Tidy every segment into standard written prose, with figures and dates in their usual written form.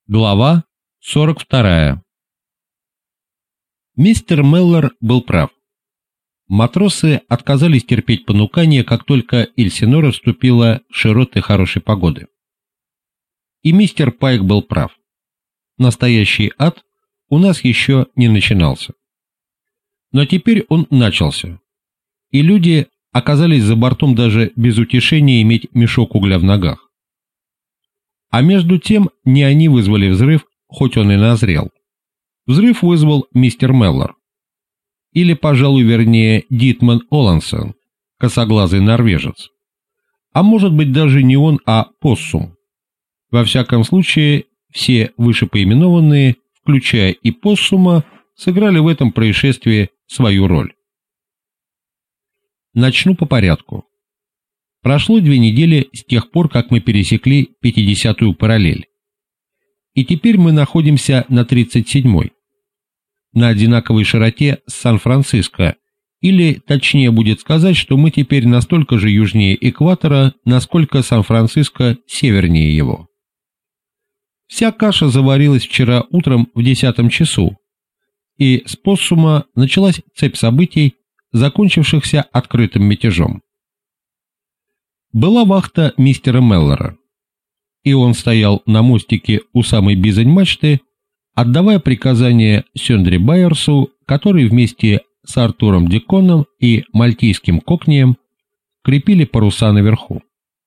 Глава 42. Мистер Меллор был прав. Матросы отказались терпеть понукания, как только Эльсинора вступила в широты хорошей погоды. И мистер Пайк был прав. Настоящий ад у нас еще не начинался. Но теперь он начался, и люди оказались за бортом даже без утешения иметь мешок угля в ногах. А между тем не они вызвали взрыв, хоть он и назрел. Взрыв вызвал мистер Меллор. Или, пожалуй, вернее, Дитман Олансон, косоглазый норвежец. А может быть даже не он, а Поссум. Во всяком случае, все вышепоименованные, включая и Поссума, сыграли в этом происшествии свою роль. Начну по порядку. Прошло 2 недели с тех пор, как мы пересекли 50-ю параллель. И теперь мы находимся на 37-й, на одинаковой широте с Сан-Франциско, или точнее будет сказать, что мы теперь настолько же южнее экватора, насколько Сан-Франциско севернее его. Вся каша заварилась вчера утром в 10 часу, и с Поссума началась цепь событий, закончившихся открытым мятежом. Была вахта мистера Меллора, и он стоял на мостике у самой бизань мачты, отдавая приказания Сёндри Байерсу, который вместе с Артуром Диконом и мальтийским Кокнием крепили паруса наверху.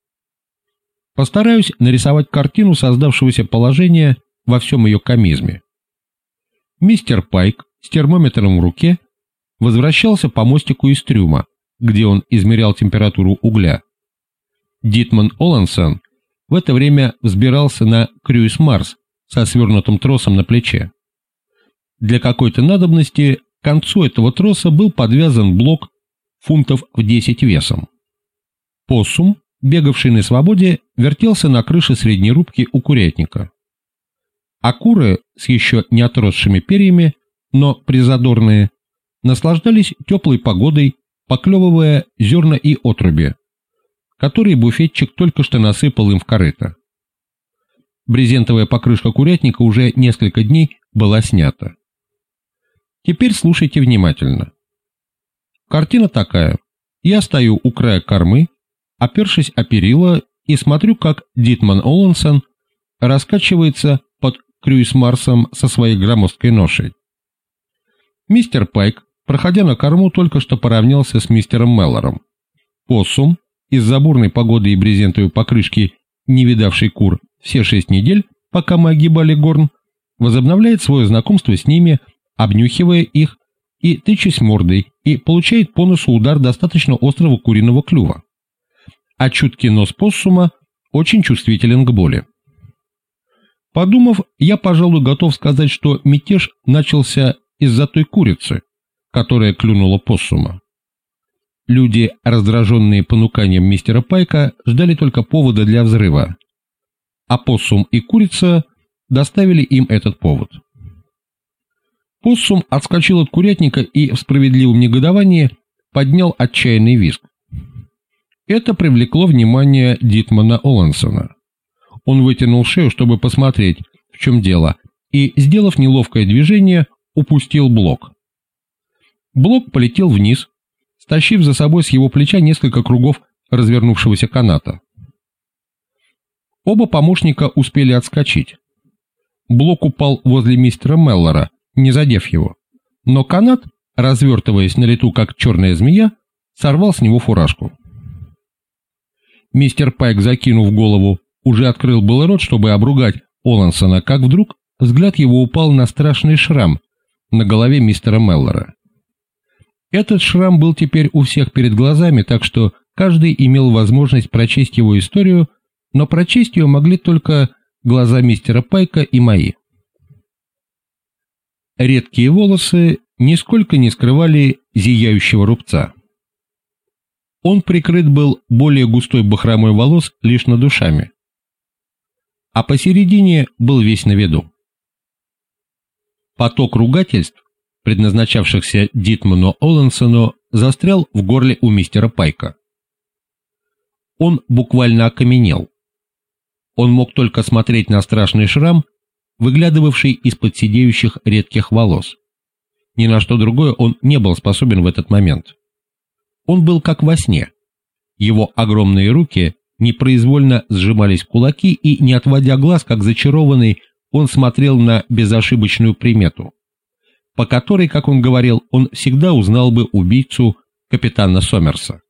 Постараюсь нарисовать картину создавшегося положения во всем ее комизме. Мистер Пайк с термометром в руке возвращался по мостику из трюма, где он измерял температуру угля. Дитман Олансон в это время взбирался на Крюис Марс со свернутым тросом на плече. Для какой-то надобности к концу этого троса был подвязан блок фунтов в 10 весом. Поссум, бегавший на свободе, вертелся на крыше средней рубки у курятника. А куры с еще не отросшими перьями, но призадорные, наслаждались теплой погодой, поклевывая зерна и отруби, которые буфетчик только что насыпал им в корыто. Брезентовая покрышка курятника уже несколько дней была снята. Теперь слушайте внимательно. Картина такая. Я стою у края кормы, опершись о перила, и смотрю, как Дитман Олансон раскачивается под Крюис Марсом со своей громоздкой ношей. Мистер Пайк, проходя на корму, только что поравнялся с мистером Меллором. Поссум, из-за бурной погоды и брезентовой покрышки, не видавший кур все 6 недель, пока мы огибали горн, возобновляет свое знакомство с ними, обнюхивая их и тычась мордой, и получает по носу удар достаточно острого куриного клюва. А чуткий нос Поссума очень чувствителен к боли. Подумав, я, пожалуй, готов сказать, что мятеж начался из-за той курицы, которая клюнула Поссума. Люди, раздраженные понуканием мистера Пайка, ждали только повода для взрыва, а Поссум и курица доставили им этот повод. Поссум отскочил от курятника и в справедливом негодовании поднял отчаянный визг. Это привлекло внимание Дитмана Олансона. Он вытянул шею, чтобы посмотреть, в чем дело, и, сделав неловкое движение, упустил блок. Блок полетел вниз, стащив за собой с его плеча несколько кругов развернувшегося каната. Оба помощника успели отскочить. Блок упал возле мистера Меллора, не задев его, но канат, развертываясь на лету как черная змея, сорвал с него фуражку. Мистер Пайк, закинув голову, уже открыл был рот, чтобы обругать Олансона, как вдруг взгляд его упал на страшный шрам на голове мистера Меллора. Этот шрам был теперь у всех перед глазами, так что каждый имел возможность прочесть его историю, но прочесть ее могли только глаза мистера Пайка и мои. Редкие волосы нисколько не скрывали зияющего рубца. Он прикрыт был более густой бахромой волос лишь над ушами, а посередине был весь на виду. Поток ругательств, предназначавшихся Дитману Олансону, застрял в горле у мистера Пайка. Он буквально окаменел. Он мог только смотреть на страшный шрам, выглядывавший из-под сидеющих редких волос. Ни на что другое он не был способен в этот момент. Он был как во сне. Его огромные руки непроизвольно сжимались в кулаки, и, не отводя глаз, как зачарованный, он смотрел на безошибочную примету, по которой, как он говорил, он всегда узнал бы убийцу капитана Сомерса.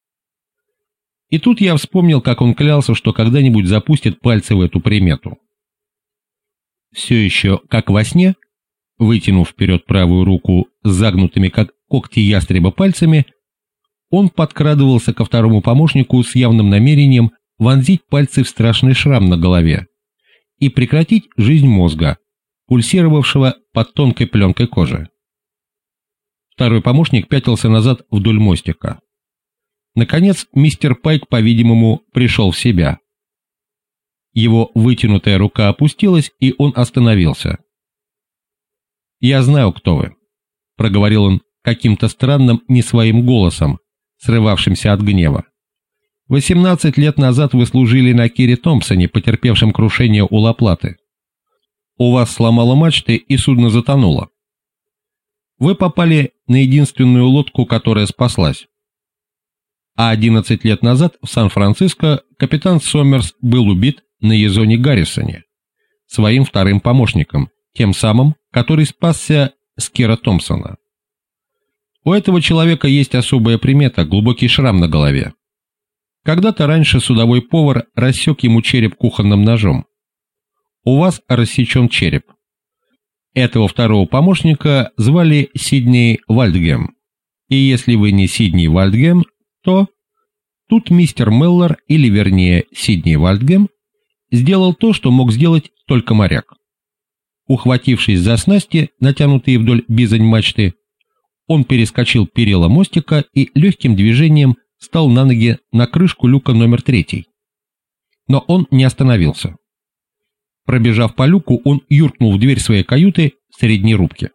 И тут я вспомнил, как он клялся, что когда-нибудь запустит пальцы в эту примету. Все еще, как во сне, вытянув вперед правую руку с загнутыми, как когти ястреба, пальцами, он подкрадывался ко второму помощнику с явным намерением вонзить пальцы в страшный шрам на голове и прекратить жизнь мозга, пульсировавшего под тонкой пленкой кожи. Второй помощник пятился назад вдоль мостика. Наконец, мистер Пайк, по-видимому, пришел в себя. Его вытянутая рука опустилась, и он остановился. «Я знаю, кто вы», — проговорил он каким-то странным, не своим голосом, срывавшимся от гнева. 18 лет назад вы служили на Кире Томпсоне, потерпевшем крушение у Ла-Платы. У вас сломало мачты, и судно затонуло. Вы попали на единственную лодку, которая спаслась. А 11 лет назад в Сан-Франциско капитан Сомерс был убит на Язоне Гаррисоне, своим вторым помощником, тем самым, который спасся с Кира Томпсона. У этого человека есть особая примета – глубокий шрам на голове. Когда-то раньше судовой повар рассек ему череп кухонным ножом. У вас рассечен череп. Этого второго помощника звали Сидней Вальдгем. И если вы не Сидней Вальдгем, то... Тут мистер Меллор, или вернее Сидней Вальдгем, сделал то, что мог сделать только моряк. Ухватившись за снасти, натянутые вдоль бизань мачты, он перескочил перила мостика и легким движением встал на ноги на крышку люка номер 3. Но он не остановился. Пробежав по люку, он юркнул в дверь своей каюты в средней рубке.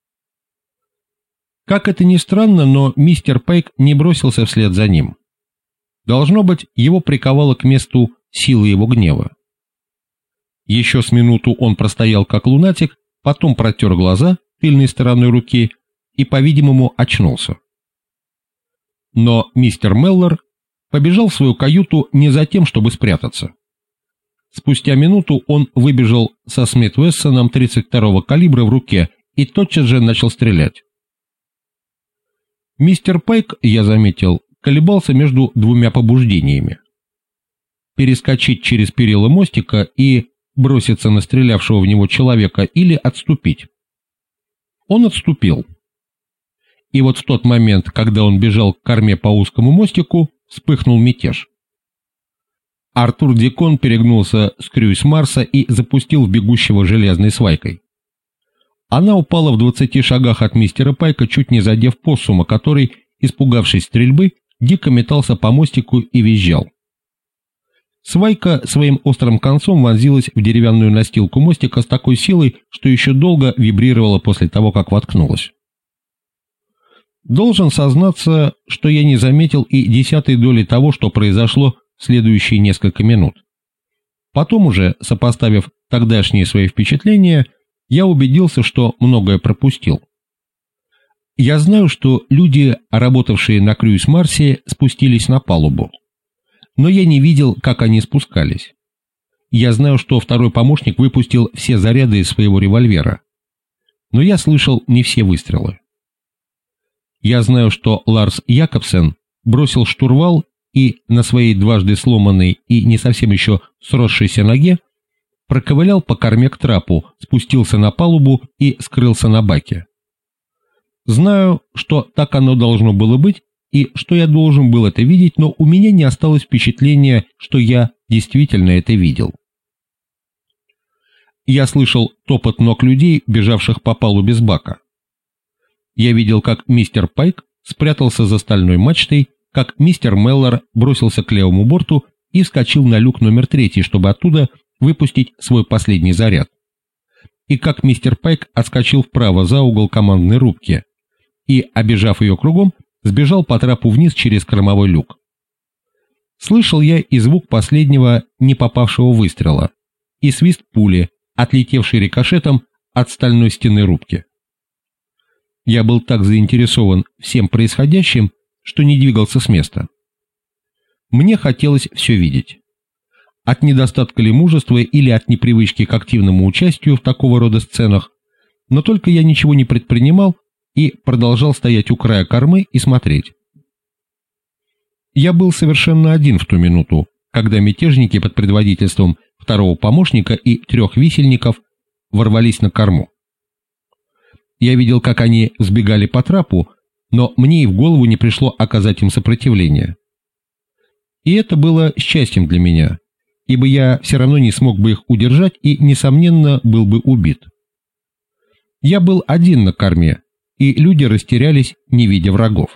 Как это ни странно, но мистер Пайк не бросился вслед за ним. Должно быть, его приковало к месту силы его гнева. Еще с минуту он простоял как лунатик, потом протер глаза тыльной стороной руки и, по-видимому, очнулся. Но мистер Меллор побежал в свою каюту не за тем, чтобы спрятаться. Спустя минуту он выбежал со Смит-Вессоном 32-го калибра в руке и тотчас же начал стрелять. Мистер Пайк, я заметил, колебался между двумя побуждениями. Перескочить через перила мостика и броситься на стрелявшего в него человека или отступить. Он отступил. И вот в тот момент, когда он бежал к корме по узкому мостику, вспыхнул мятеж. Артур Дикон перегнулся с крюйс Марса и запустил в бегущего железной свайкой. Она упала в 20 шагах от мистера Пайка, чуть не задев поссума, который, испугавшись стрельбы, дико метался по мостику и визжал. Свайка своим острым концом вонзилась в деревянную настилку мостика с такой силой, что еще долго вибрировала после того, как воткнулась. Должен сознаться, что я не заметил и 10-й доли того, что произошло в следующие несколько минут. Потом уже, сопоставив тогдашние свои впечатления, я убедился, что многое пропустил. Я знаю, что люди, работавшие на крюйс Марсе, спустились на палубу. Но я не видел, как они спускались. Я знаю, что второй помощник выпустил все заряды из своего револьвера. Но я слышал не все выстрелы. Я знаю, что Ларс Якобсен бросил штурвал и на своей дважды сломанной и не совсем еще сросшейся ноге проковылял по корме к трапу, спустился на палубу и скрылся на баке. Знаю, что так оно должно было быть, и что я должен был это видеть, но у меня не осталось впечатления, что я действительно это видел. Я слышал топот ног людей, бежавших по палубе с бака. Я видел, как мистер Пайк спрятался за стальной мачтой, как мистер Меллор бросился к левому борту и вскочил на люк номер 3, чтобы оттуда выпустить свой последний заряд. И как мистер Пайк отскочил вправо за угол командной рубки и, обежав ее кругом, сбежал по трапу вниз через кормовой люк. Слышал я и звук последнего не попавшего выстрела, и свист пули, отлетевший рикошетом от стальной стены рубки. Я был так заинтересован всем происходящим, что не двигался с места. Мне хотелось все видеть. От недостатка ли мужества или от непривычки к активному участию в такого рода сценах, но только я ничего не предпринимал и продолжал стоять у края кормы и смотреть. Я был совершенно один в ту минуту, когда мятежники под предводительством второго помощника и 3 висельников ворвались на корму. Я видел, как они сбегали по трапу, но мне и в голову не пришло оказать им сопротивление. И это было счастьем для меня, ибо я все равно не смог бы их удержать и, несомненно, был бы убит. Я был один на корме, и люди растерялись, не видя врагов.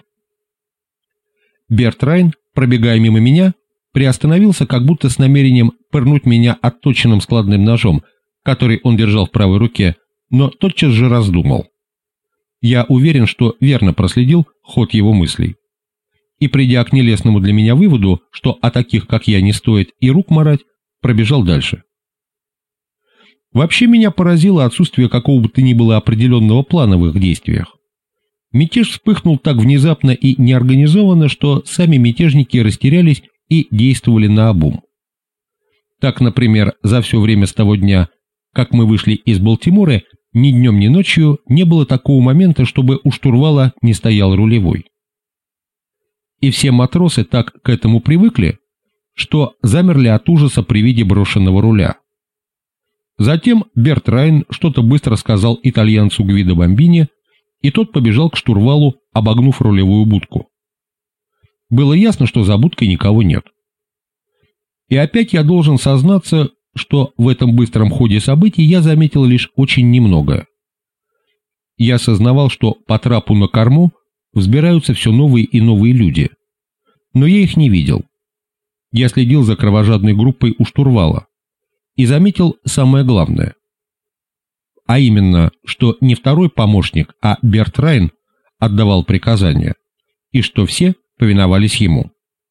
Берт Райн, пробегая мимо меня, приостановился как будто с намерением пырнуть меня отточенным складным ножом, который он держал в правой руке, но тотчас же раздумал. Я уверен, что верно проследил ход его мыслей. И, придя к нелестному для меня выводу, что о таких, как я, не стоит и рук марать, пробежал дальше. Вообще меня поразило отсутствие какого бы то ни было определенного плана в их действиях. Мятеж вспыхнул так внезапно и неорганизованно, что сами мятежники растерялись и действовали наобум. Так, например, за все время с того дня, как мы вышли из Балтимора, ни днем, ни ночью не было такого момента, чтобы у штурвала не стоял рулевой. И все матросы так к этому привыкли, что замерли от ужаса при виде брошенного руля. Затем Берт Райн что-то быстро сказал итальянцу Гвидо Бомбини, и тот побежал к штурвалу, обогнув рулевую будку. Было ясно, что за будкой никого нет. И опять я должен сознаться, что в этом быстром ходе событий я заметил лишь очень немного. Я сознавал, что по трапу на корму взбираются все новые и новые люди, но я их не видел. Я следил за кровожадной группой у штурвала и заметил самое главное. А именно, что не второй помощник, а Берт Райн отдавал приказания, и что все повиновались ему.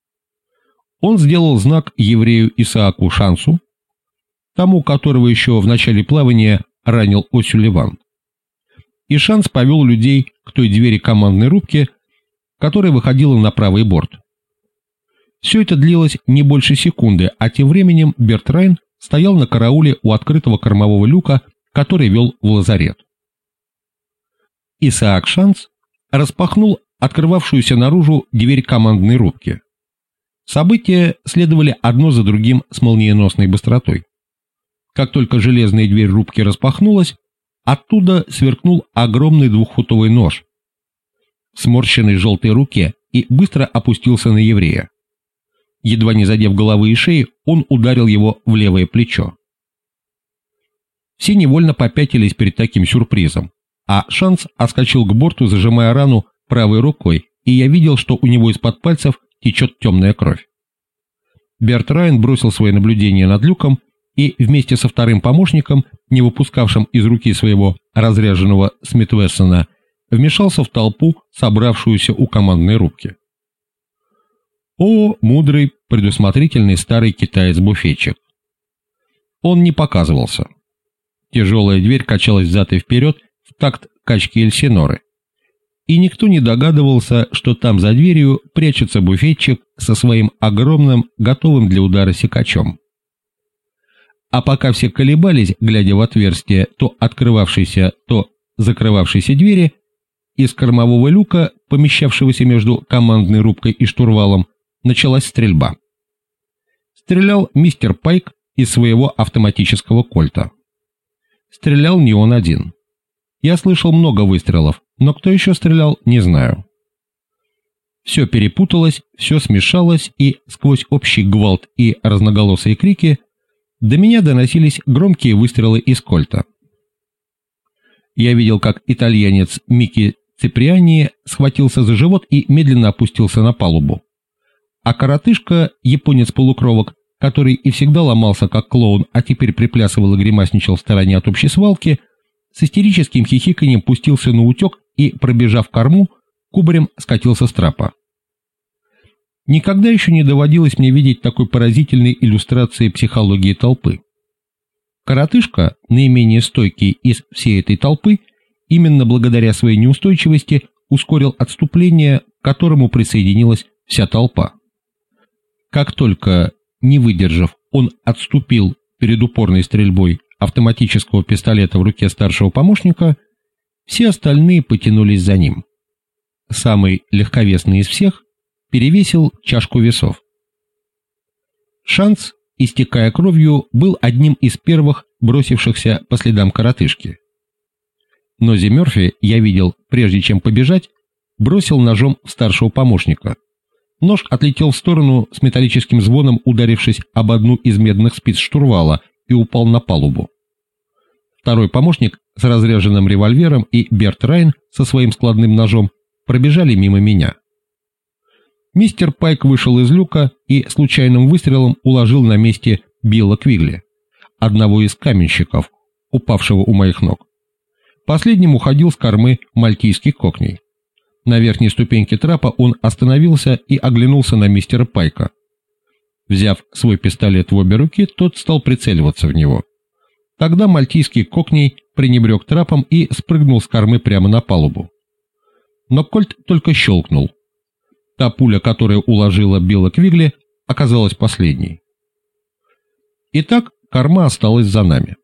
Он сделал знак еврею Исааку Шансу, тому, которого еще в начале плавания ранил О'Сюлливан. И Шанс повел людей к той двери командной рубки, которая выходила на правый борт. Все это длилось не больше секунды, а тем временем Берт Райн стоял на карауле у открытого кормового люка, который вел в лазарет. Исаак Шанс распахнул открывавшуюся наружу дверь командной рубки. События следовали одно за другим с молниеносной быстротой. Как только железная дверь рубки распахнулась, оттуда сверкнул огромный 2-футовый нож в сморщенной желтой руке и быстро опустился на еврея. Едва не задев головы и шеи, он ударил его в левое плечо. Все невольно попятились перед таким сюрпризом, а Шанс отскочил к борту, зажимая рану правой рукой, и я видел, что у него из-под пальцев течет темная кровь. Берт Райн бросил свои наблюдения над люком и вместе со вторым помощником, не выпускавшим из руки своего разряженного Смит-Вессона, вмешался в толпу, собравшуюся у командной рубки. О, мудрый, предусмотрительный старый китаец-буфетчик! Он не показывался. Тяжелая дверь качалась взад и вперед в такт качки Эльсиноры, и никто не догадывался, что там за дверью прячется буфетчик со своим огромным, готовым для удара секачом. А пока все колебались, глядя в отверстие то открывавшейся, то закрывавшейся двери, из кормового люка, помещавшегося между командной рубкой и штурвалом, началась стрельба. Стрелял мистер Пайк из своего автоматического кольта. Стрелял не он один. Я слышал много выстрелов, но кто еще стрелял, не знаю. Все перепуталось, все смешалось, и сквозь общий гвалт и разноголосые крики до меня доносились громкие выстрелы из кольта. Я видел, как итальянец Микки Циприани схватился за живот и медленно опустился на палубу. А коротышка, японец-полукровок, который и всегда ломался как клоун, а теперь приплясывал и гримасничал в стороне от общей свалки, с истерическим хихиканьем пустился на утек и, пробежав корму, кубарем скатился с трапа. Никогда еще не доводилось мне видеть такой поразительной иллюстрации психологии толпы. Коротышка, наименее стойкий из всей этой толпы, именно благодаря своей неустойчивости ускорил отступление, к которому присоединилась вся толпа. Как только, не выдержав, он отступил перед упорной стрельбой автоматического пистолета в руке старшего помощника, все остальные потянулись за ним. Самый легковесный из всех перевесил чашку весов. Шанс, истекая кровью, был одним из первых бросившихся по следам коротышки. Нози Мёрфи, я видел, прежде чем побежать, бросил ножом в старшего помощника. Нож отлетел в сторону с металлическим звоном, ударившись об одну из медных спиц штурвала, и упал на палубу. Второй помощник с разряженным револьвером и Берт Райн со своим складным ножом пробежали мимо меня. Мистер Пайк вышел из люка и случайным выстрелом уложил на месте Билла Квигли, одного из каменщиков, упавшего у моих ног. Последним уходил с кормы мальтийский кокней. На верхней ступеньке трапа он остановился и оглянулся на мистера Пайка. Взяв свой пистолет в обе руки, тот стал прицеливаться в него. Тогда мальтийский кокней пренебрег трапом и спрыгнул с кормы прямо на палубу. Но кольт только щелкнул. Та пуля, которая уложила Билла Квигли, оказалась последней. Итак, корма осталась за нами.